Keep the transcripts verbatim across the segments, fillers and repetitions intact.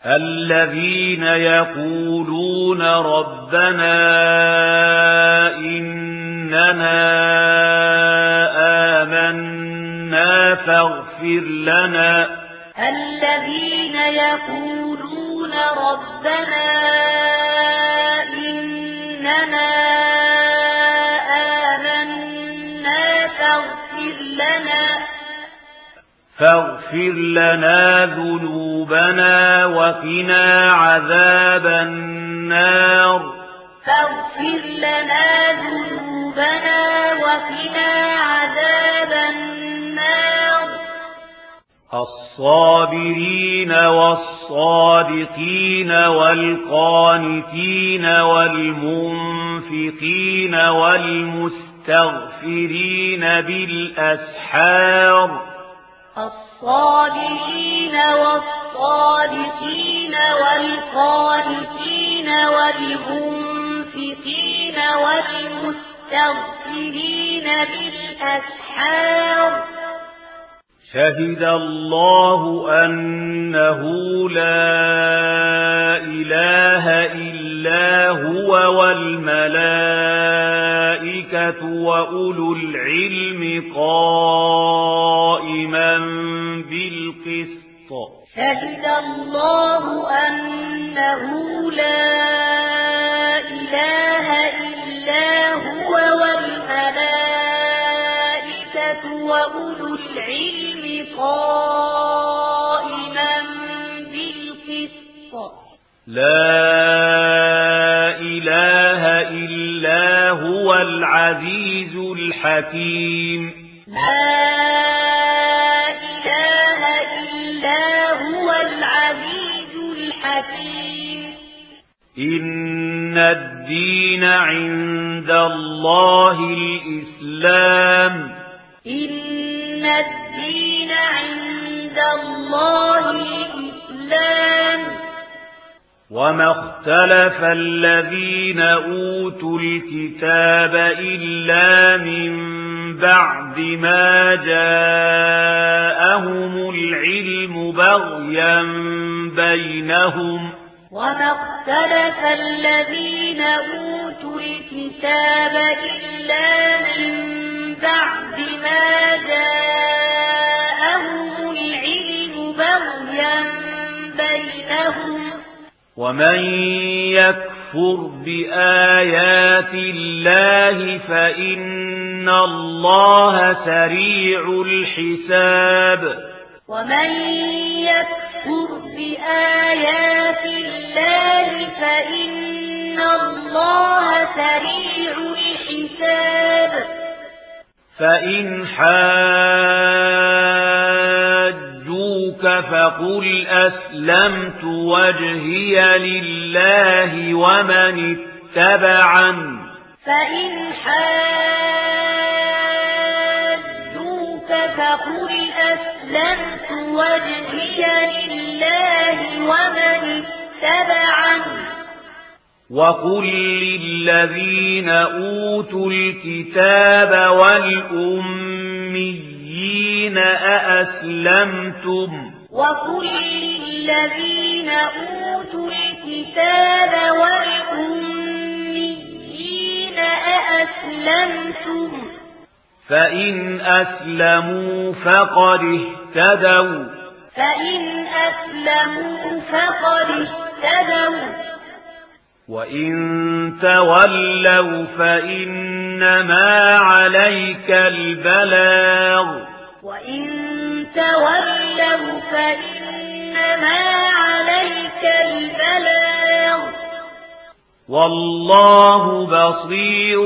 الذين يقولون ربنا إننا آمنا فاغفر لنا الذين يقولون ربنا إننا آمنا فاغفر لنا فاغفر لنا ذنوبنا وقنا عذاب النار فاغفر لنا ذنوبنا وقنا عذاب النار الصابرين والصادقين والقانتين والمنفقين والمستغفرين بالأسحار الصابرين والصادقين والقانتين والمنفقين والمستغفرين بالأسحار شهد الله أنه لا إله إلا هو والملائكة وأولو العلم قائما بالقسط شهد الله أنه لا إله إلا هو والملائكة وأولو العلم قائما بالقسط لا إله إلا هو العزيز الحكيم لا إله إلا هو العزيز الحكيم إن الدين عند الله الإسلام إن الدين عند الله الإسلام وما اختلف الذين أوتوا الكتاب إلا من بعد ما جاءهم العلم بغيا بينهم وما اختلف الذين أوتوا الكتاب إلا من بعد ما جاءهم العلم بغيا بينهم ومن يكفر بآيات الله فإن الله سريع الحساب ومن يكفر بآيات الله فإن الله سريع الحساب فإن حاجوك فقل أسلمت وجهي لله ومن اتبعني فإن حاجوك فقل أسلمت وجهي لله ومن اتبعني وقل للذين أوتوا الكتاب والأميين أأسلمتم وقل للذين أوتوا الكتاب والأميين أأسلمتم فإن أسلموا فقد اهتدوا فإن أسلموا فقد اهتدوا وإن تولوا فإنما عليك البلاغ وإن تولوا فإنما عليك البلاغ والله بصير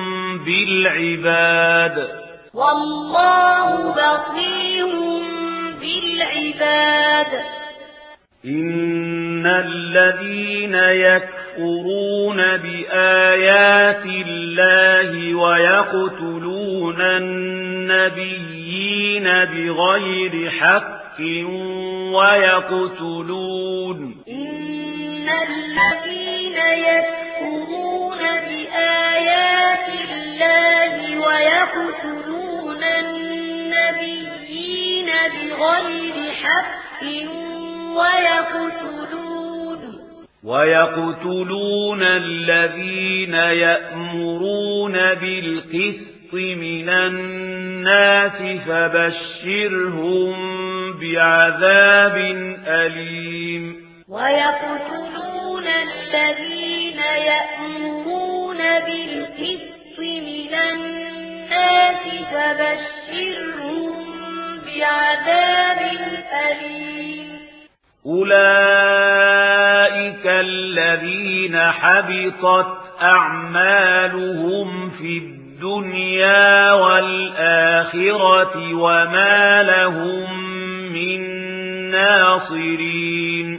بالعباد والله بصير بالعباد إن الذين يكفرون بآيات الله ويقتلون النبيين بغير حق ويقتلون إن الذين يكفرون بآيات الله ويقتلون النبيين بغير حق ويقتلون ويقتلون الذين يأمرون بالقسط من الناس فبشرهم بعذاب أليم ويقتلون الذين يأمرون بالقسط من الناس فبشرهم بعذاب أليم أولئك الذين حبطت أعمالهم في الدنيا والآخرة وما لهم من ناصرين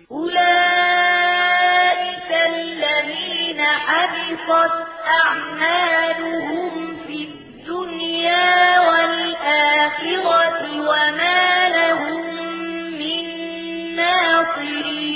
أولئك الذين حبطت أعمالهم في الدنيا والآخرة وما لهم من ناصرين